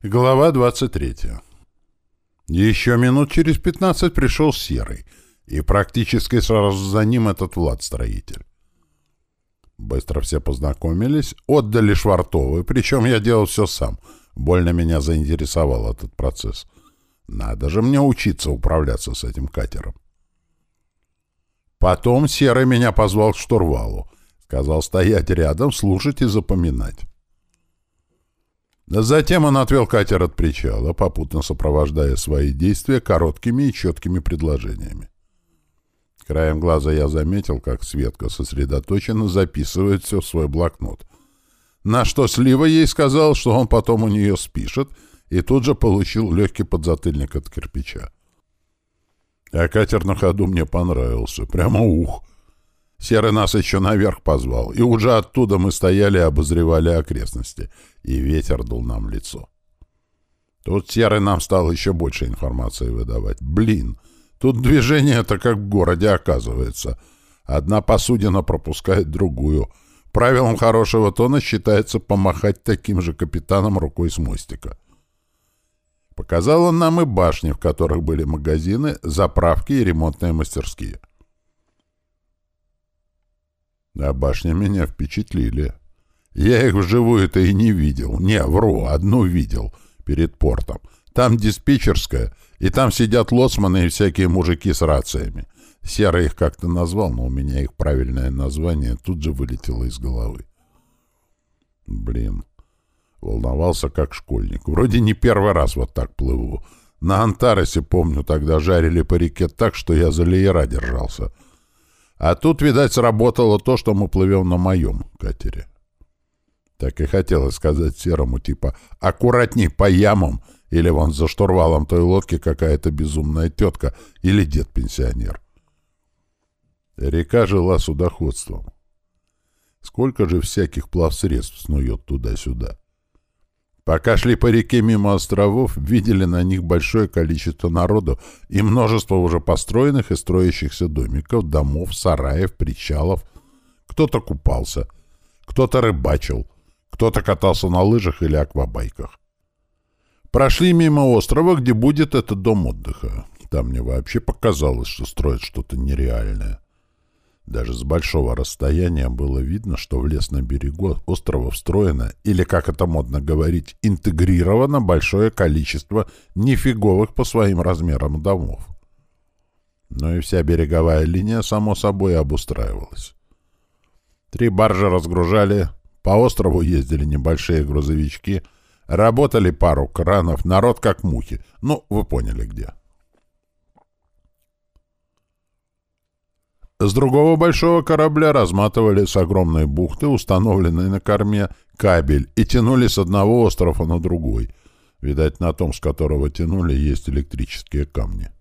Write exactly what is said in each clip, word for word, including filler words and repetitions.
Глава двадцать третья. Еще минут через пятнадцать пришел Серый, и практически сразу за ним этот Влад-строитель. Быстро все познакомились, отдали швартовы, причем я делал все сам. Больно меня заинтересовал этот процесс. Надо же мне учиться управляться с этим катером. Потом Серый меня позвал к штурвалу. Сказал стоять рядом, слушать и запоминать. Затем он отвел катер от причала, попутно сопровождая свои действия короткими и четкими предложениями. Краем глаза я заметил, как Светка сосредоточенно записывает все в свой блокнот. На что Слива ей сказал, что он потом у нее спишет, и тут же получил легкий подзатыльник от кирпича. А катер на ходу мне понравился. Прямо ух! Серый нас еще наверх позвал, и уже оттуда мы стояли и обозревали окрестности, и ветер дул нам в лицо. Тут Серый нам стал еще больше информации выдавать. Блин, тут движение-то как в городе оказывается. Одна посудина пропускает другую. Правилом хорошего тона считается помахать таким же капитаном рукой с мостика. Показал он нам и башни, в которых были магазины, заправки и ремонтные мастерские. А башни меня впечатлили. Я их вживую-то и не видел. Не, вру, одну видел перед портом. Там диспетчерская, и там сидят лоцманы и всякие мужики с рациями. Серый их как-то назвал, но у меня их правильное название тут же вылетело из головы. Блин, волновался как школьник. Вроде не первый раз вот так плыву. На Антаросе, помню, тогда жарили по реке так, что я за леера держался. А тут, видать, сработало то, что мы плывем на моем катере. Так и хотелось сказать Серому, типа, аккуратней по ямам, или вон за штурвалом той лодки какая-то безумная тетка, или дед-пенсионер. Река жила судоходством. Сколько же всяких плавсредств снует туда-сюда. Пока шли по реке мимо островов, видели на них большое количество народу и множество уже построенных и строящихся домиков, домов, сараев, причалов. Кто-то купался, кто-то рыбачил, кто-то катался на лыжах или аквабайках. Прошли мимо острова, где будет этот дом отдыха. Там мне вообще показалось, что строят что-то нереальное. Даже с большого расстояния было видно, что в лес на берегу острова встроено, или, как это модно говорить, интегрировано большое количество нифиговых по своим размерам домов. Но и вся береговая линия, само собой, обустраивалась. Три баржи разгружали, по острову ездили небольшие грузовички, работали пару кранов, народ как мухи. Ну, вы поняли где. С другого большого корабля разматывали с огромной бухты, установленной на корме, кабель и тянули с одного острова на другой. Видать, на том, с которого тянули, есть электрические камни.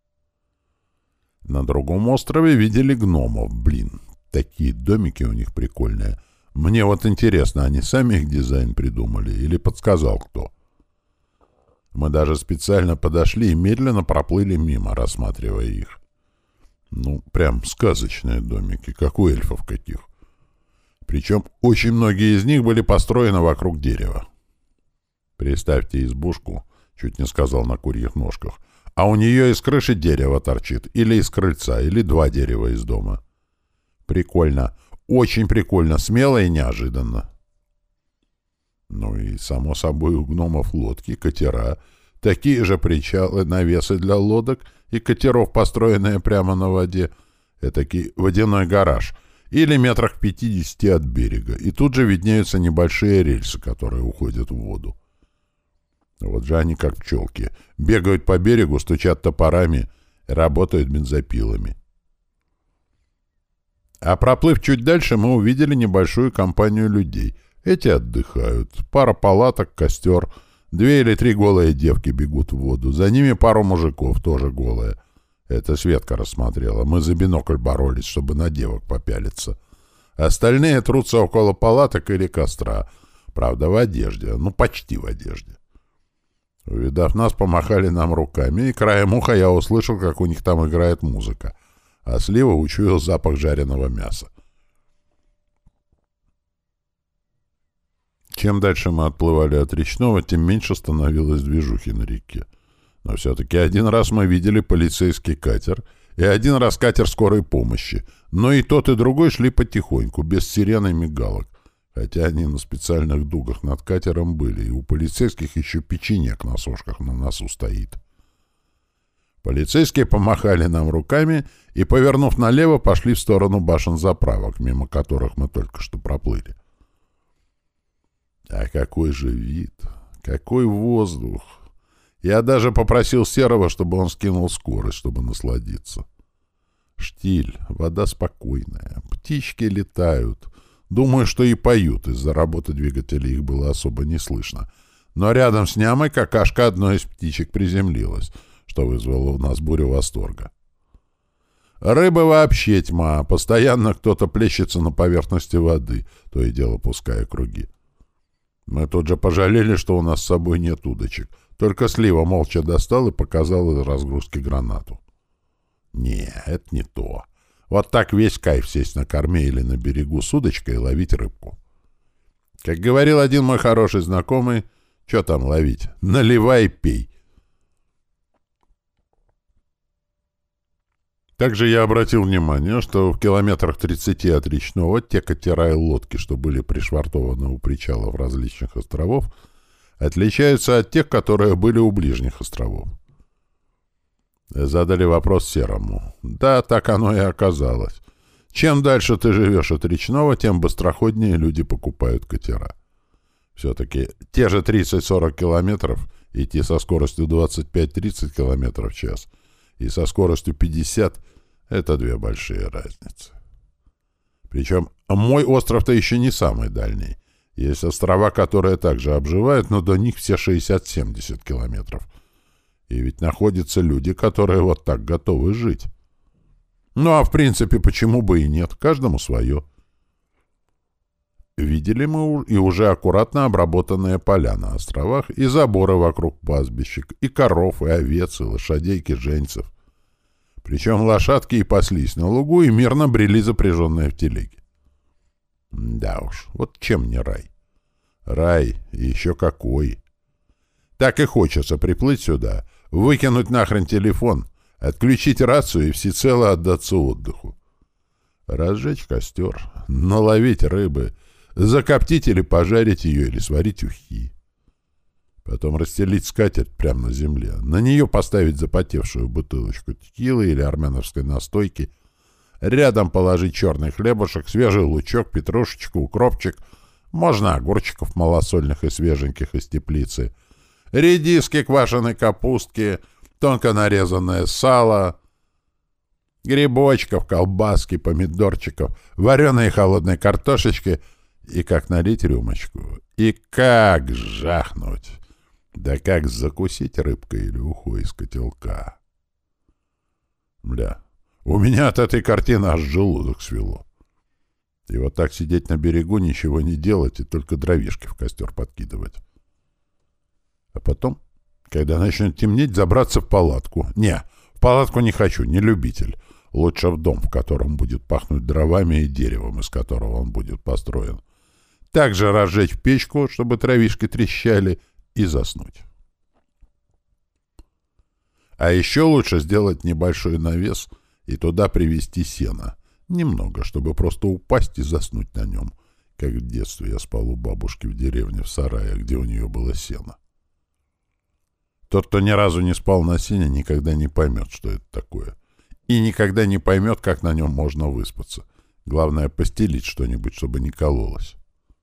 На другом острове видели гномов. Блин, такие домики у них прикольные. Мне вот интересно, они сами их дизайн придумали или подсказал кто? Мы даже специально подошли и медленно проплыли мимо, рассматривая их. Ну, прям сказочные домики, как у эльфов каких. Причем очень многие из них были построены вокруг дерева. Представьте избушку, чуть не сказал на курьих ножках, а у нее из крыши дерево торчит, или из крыльца, или два дерева из дома. Прикольно, очень прикольно, смело и неожиданно. Ну и, само собой, у гномов лодки, катера, такие же причалы, навесы для лодок и катеров, построенные прямо на воде, этакий водяной гараж, или метрах пятидесяти от берега, и тут же виднеются небольшие рельсы, которые уходят в воду. Вот же они как пчелки, бегают по берегу, стучат топорами, работают бензопилами. А проплыв чуть дальше, мы увидели небольшую компанию людей. Эти отдыхают, пара палаток, костер. Две или три голые девки бегут в воду. За ними пару мужиков, тоже голые. Это Светка рассмотрела. Мы за бинокль боролись, чтобы на девок попялиться. Остальные трутся около палаток или костра. Правда, в одежде. Ну, почти в одежде. Увидав нас, помахали нам руками, и краем уха я услышал, как у них там играет музыка. А Слива учуял запах жареного мяса. Чем дальше мы отплывали от речного, тем меньше становилось движухи на реке. Но все-таки один раз мы видели полицейский катер и один раз катер скорой помощи, но и тот, и другой шли потихоньку, без сирен и мигалок, хотя они на специальных дугах над катером были, и у полицейских еще печенек на сошках на носу стоит. Полицейские помахали нам руками и, повернув налево, пошли в сторону башен заправок, мимо которых мы только что проплыли. А какой же вид! Какой воздух! Я даже попросил Серого, чтобы он скинул скорость, чтобы насладиться. Штиль, вода спокойная, птички летают. Думаю, что и поют, из-за работы двигателей их было особо не слышно. Но рядом с нямой какашка одной из птичек приземлилась, что вызвало у нас бурю восторга. Рыбы вообще тьма, постоянно кто-то плещется на поверхности воды, то и дело пуская круги. Мы тут же пожалели, что у нас с собой нет удочек. Только Слива молча достал и показал из разгрузки гранату. Не, это не то. Вот так весь кайф сесть на корме или на берегу с удочкой и ловить рыбку. Как говорил один мой хороший знакомый, что там ловить? Наливай и пей. Также я обратил внимание, что в километрах тридцати от речного те катера и лодки, что были пришвартованы у причалов различных островов, отличаются от тех, которые были у ближних островов. Задали вопрос Серому. Да, так оно и оказалось. Чем дальше ты живешь от речного, тем быстроходнее люди покупают катера. Все-таки те же тридцать-сорок километров идти со скоростью двадцать пять-тридцать километров в час и со скоростью пятьдесят — это две большие разницы. Причем мой остров-то еще не самый дальний. Есть острова, которые также обживают, но до них все шестьдесят-семьдесят километров. И ведь находятся люди, которые вот так готовы жить. Ну а в принципе, почему бы и нет? Каждому свое. Видели мы и уже аккуратно обработанные поля на островах, и заборы вокруг пастбищек, и коров, и овец, и лошадей, киженцев. Причем лошадки и паслись на лугу, и мирно брели запряженные в телеге. Да уж, вот чем не рай. Рай, и еще какой. Так и хочется приплыть сюда, выкинуть нахрен телефон, отключить рацию и всецело отдаться отдыху. Разжечь костер, наловить рыбы, закоптить или пожарить ее, или сварить ухи. Потом расстелить скатерть прямо на земле, на нее поставить запотевшую бутылочку текилы или армяновской настойки, рядом положить черный хлебушек, свежий лучок, петрушечку, укропчик, можно огурчиков малосольных и свеженьких из теплицы, редиски, квашеной капустки, тонко нарезанное сало, грибочков, колбаски, помидорчиков, вареной и холодной картошечки, и как налить рюмочку, и как жахнуть, да как закусить рыбкой или ухой из котелка. Бля, у меня от этой картины аж желудок свело. И вот так сидеть на берегу, ничего не делать и только дровишки в костер подкидывать. А потом, когда начнет темнеть, забраться в палатку. Не, в палатку не хочу, не любитель. Лучше в дом, в котором будет пахнуть дровами и деревом, из которого он будет построен. Также разжечь печку, чтобы травишки трещали, и заснуть. А еще лучше сделать небольшой навес и туда привезти сено. Немного, чтобы просто упасть и заснуть на нем, как в детстве я спал у бабушки в деревне в сарае, где у нее было сено. Тот, кто ни разу не спал на сене, никогда не поймет, что это такое. И никогда не поймет, как на нем можно выспаться. Главное — постелить что-нибудь, чтобы не кололось.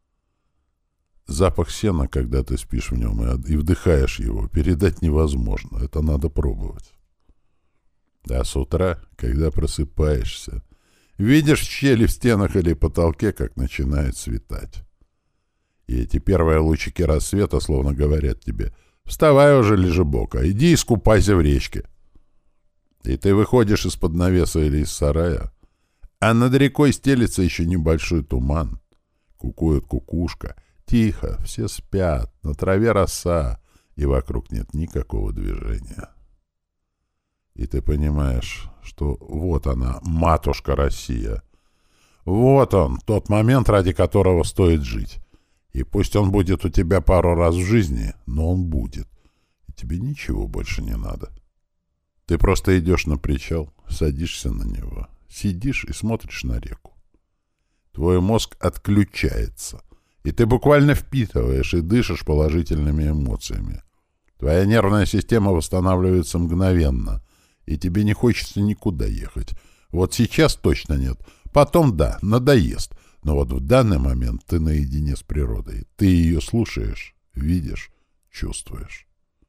Запах сена, когда ты спишь в нем и, и вдыхаешь его, передать невозможно. Это надо пробовать. А с утра, когда просыпаешься, видишь щели в стенах или потолке, как начинает светать. И эти первые лучики рассвета словно говорят тебе: «Вставай уже, лежебока, иди искупайся в речке». И ты выходишь из-под навеса или из сарая, а над рекой стелится еще небольшой туман. Кукует кукушка. Тихо, все спят, на траве роса, и вокруг нет никакого движения. И ты понимаешь, что вот она, матушка Россия. Вот он, тот момент, ради которого стоит жить. И И пусть он будет у тебя пару раз в жизни, но он будет. И тебе ничего больше не надо. Ты просто идешь на причал, садишься на него, сидишь и смотришь на реку. Твой мозг отключается, и ты буквально впитываешь и дышишь положительными эмоциями. Твоя нервная система восстанавливается мгновенно, и тебе не хочется никуда ехать. Вот сейчас точно нет. Потом, да, надоест. Но вот в данный момент ты наедине с природой. Ты ее слушаешь, видишь, чувствуешь.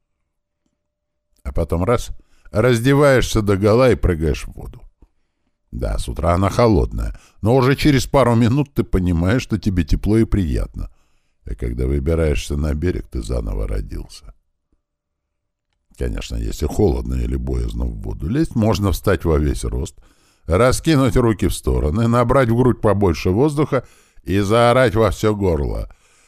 А потом раз — раздеваешься догола и прыгаешь в воду. Да, с утра она холодная, но уже через пару минут ты понимаешь, что тебе тепло и приятно. И когда выбираешься на берег, ты заново родился. Конечно, если холодно или боязно в воду лезть, можно встать во весь рост, раскинуть руки в стороны, набрать в грудь побольше воздуха и заорать во все горло: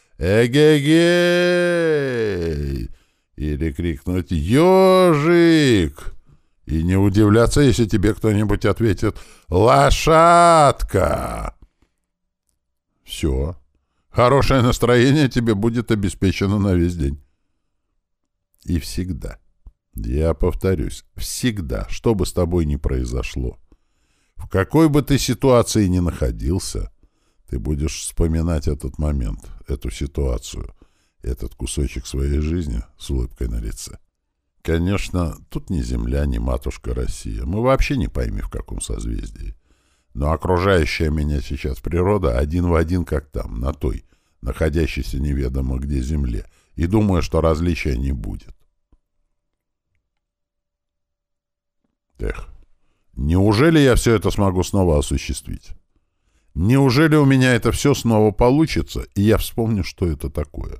«Эгегей!» Или крикнуть «Ёжик!» И не удивляться, если тебе кто-нибудь ответит «Лошадка!». Все. Хорошее настроение тебе будет обеспечено на весь день. И всегда, я повторюсь, всегда, что бы с тобой ни произошло, в какой бы ты ситуации ни находился, ты будешь вспоминать этот момент, эту ситуацию, этот кусочек своей жизни с улыбкой на лице. Конечно, тут ни Земля, ни матушка Россия. Мы вообще не пойми, в каком созвездии. Но окружающая меня сейчас природа один в один, как там, на той, находящейся неведомо где Земле, и думаю, что различия не будет. Эх, неужели я все это смогу снова осуществить? Неужели у меня это все снова получится, и я вспомню, что это такое?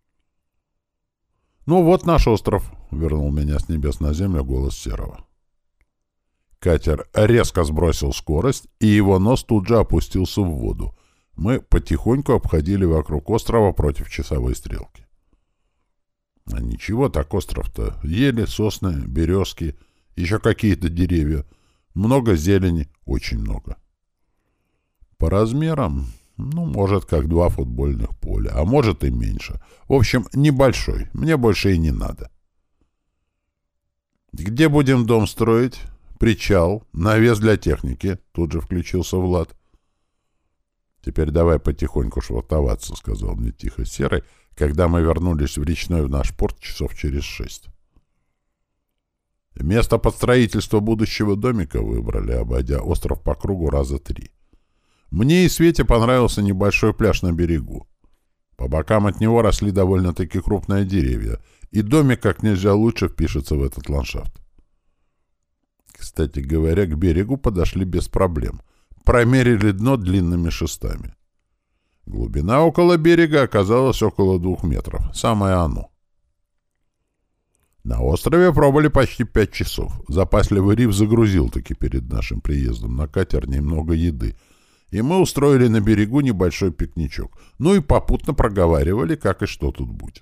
«Ну вот наш остров», — вернул меня с небес на землю голос Серого. Катер резко сбросил скорость, и его нос тут же опустился в воду. Мы потихоньку обходили вокруг острова против часовой стрелки. А ничего, так остров-то. Ели, сосны, березки, еще какие-то деревья. Много зелени, очень много. По размерам... Ну, может, как два футбольных поля, а может и меньше. В общем, небольшой. Мне больше и не надо. Где будем дом строить? Причал, навес для техники. Тут же включился Влад. Теперь давай потихоньку швартоваться, сказал мне тихо Серый, когда мы вернулись в речной в наш порт часов через шесть. Место под строительство будущего домика выбрали, обойдя остров по кругу раза три. Мне и Свете понравился небольшой пляж на берегу. По бокам от него росли довольно-таки крупные деревья, и домик как нельзя лучше впишется в этот ландшафт. Кстати говоря, к берегу подошли без проблем. Промерили дно длинными шестами. Глубина около берега оказалась около двух метров. Самое оно. На острове пробыли почти пять часов. Запасливый риф загрузил-таки перед нашим приездом на катер немного еды, и мы устроили на берегу небольшой пикничок. Ну и попутно проговаривали, как и что тут будет.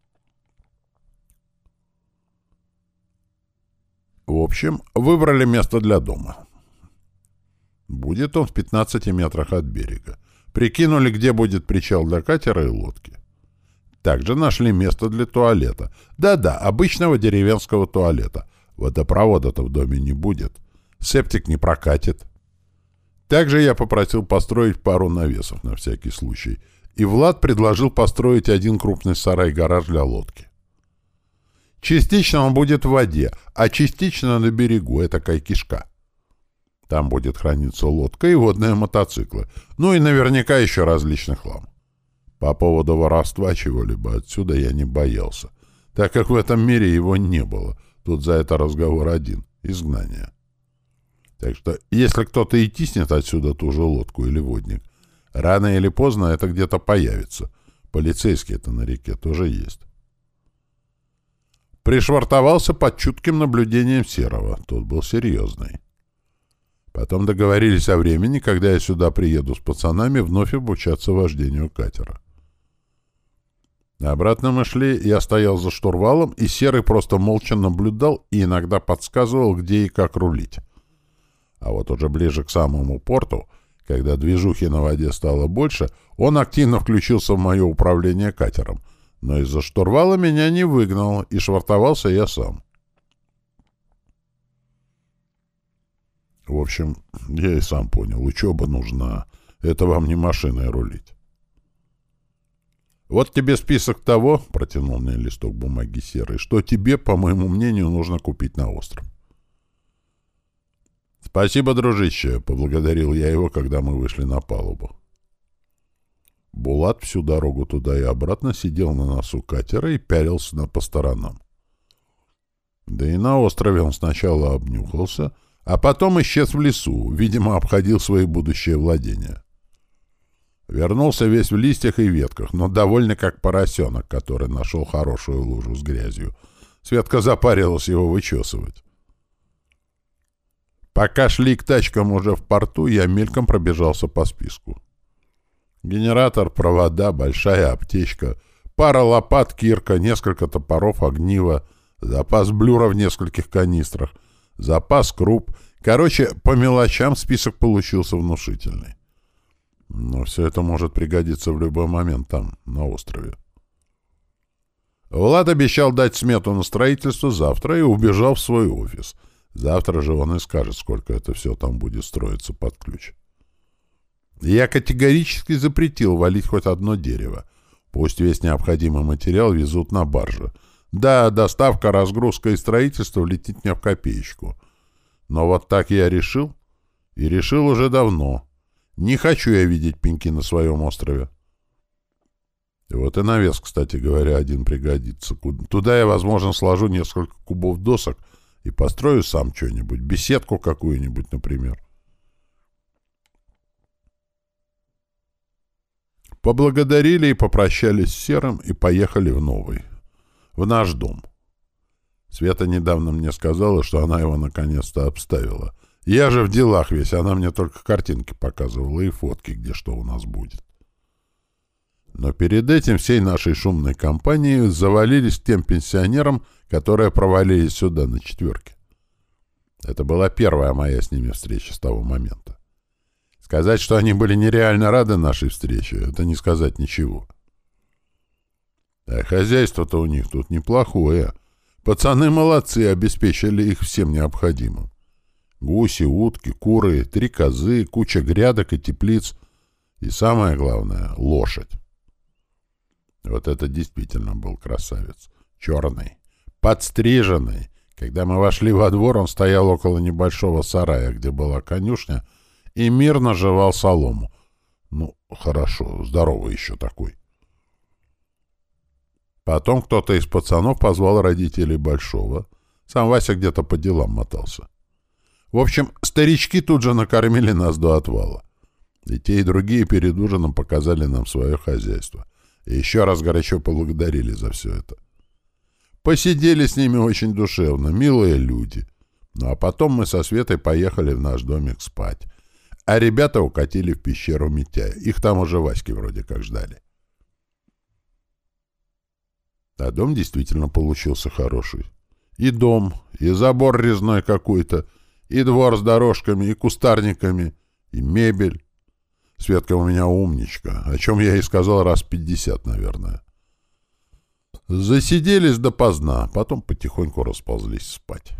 В общем, выбрали место для дома. Будет он в пятнадцати метрах от берега. Прикинули, где будет причал для катера и лодки. Также нашли место для туалета. Да-да, обычного деревенского туалета. Водопровода-то в доме не будет. Септик не прокатит. Также я попросил построить пару навесов на всякий случай, и Влад предложил построить один крупный сарай-гараж для лодки. Частично он будет в воде, а частично на берегу, это кай-кишка. Там будет храниться лодка и водные мотоциклы, ну и наверняка еще различный хлам. По поводу воровства чего-либо отсюда я не боялся, так как в этом мире его не было, тут за это разговор один — изгнание. Так что, если кто-то и тиснет отсюда ту же лодку или водник, рано или поздно это где-то появится. Полицейские-то на реке тоже есть. Пришвартовался под чутким наблюдением Серого. Тот был серьезный. Потом договорились о времени, когда я сюда приеду с пацанами вновь обучаться вождению катера. Обратно мы шли, я стоял за штурвалом, и Серый просто молча наблюдал и иногда подсказывал, где и как рулить. А вот уже ближе к самому порту, Когда движухи на воде стало больше, он активно включился в мое управление катером, но из-за штурвала меня не выгнал, и швартовался я сам. В общем, я и сам понял, учеба нужна. Это вам не машиной рулить. «Вот тебе список того, — протянул мне листок бумаги серый, — что тебе, по моему мнению, нужно купить на остров». «Спасибо, дружище!» — поблагодарил я его, когда мы вышли на палубу. Булат всю дорогу туда и обратно сидел на носу катера и пялился на по сторонам. Да и на острове он сначала обнюхался, а потом исчез в лесу, видимо, обходил свои будущие владения. Вернулся весь в листьях и ветках, но довольно как поросенок, который нашел хорошую лужу с грязью. Светка запарилась его вычесывать. Пока шли к тачкам уже в порту, я мельком пробежался по списку. Генератор, провода, большая аптечка, пара лопат, кирка, несколько топоров, огниво, запас блюра в нескольких канистрах, запас круп. Короче, по мелочам список получился внушительный. Но все это может пригодиться в любой момент там, на острове. Влад обещал дать смету на строительство завтра и убежал в свой офис. Завтра же он и скажет, сколько это все там будет строиться под ключ. Я категорически запретил валить хоть одно дерево. Пусть весь необходимый материал везут на барже. Да, доставка, разгрузка и строительство влетит мне в копеечку. Но вот так я решил. И решил уже давно. Не хочу я видеть пеньки на своем острове. И вот и навес, кстати говоря, один пригодится. Туда я, возможно, сложу несколько кубов досок и построю сам что-нибудь. Беседку какую-нибудь, например. Поблагодарили и попрощались с Серым и поехали в новый. В наш дом. Света недавно мне сказала, что она его наконец-то обставила. Я же в делах весь, она мне только картинки показывала и фотки, где что у нас будет. Но перед этим всей нашей шумной компанией завалились к тем пенсионерам, которые провалились сюда на четверке. Это была первая моя с ними встреча с того момента. Сказать, что они были нереально рады нашей встрече, это не сказать ничего. А хозяйство-то у них тут неплохое. Пацаны молодцы, обеспечили их всем необходимым. Гуси, утки, куры, три козы, куча грядок и теплиц. И самое главное — лошадь. Вот это действительно был красавец. Черный, подстриженный. Когда мы вошли во двор, он стоял около небольшого сарая, где была конюшня, и мирно жевал солому. Ну, хорошо, здоровый еще такой. Потом кто-то из пацанов позвал родителей Большого. Сам Вася где-то по делам мотался. В общем, старички тут же накормили нас до отвала. И те, и другие перед ужином показали нам свое хозяйство. И еще раз горячо поблагодарили за все это. Посидели с ними очень душевно, милые люди. Ну а потом мы со Светой поехали в наш домик спать. А ребята укатили в пещеру Митяя. Их там уже Васьки вроде как ждали. А дом действительно получился хороший. И дом, и забор резной какой-то, и двор с дорожками, и кустарниками, и мебель. Светка у меня умничка, о чем я ей сказал раз пятьдесят, наверное. Засиделись допоздна, потом потихоньку расползлись спать.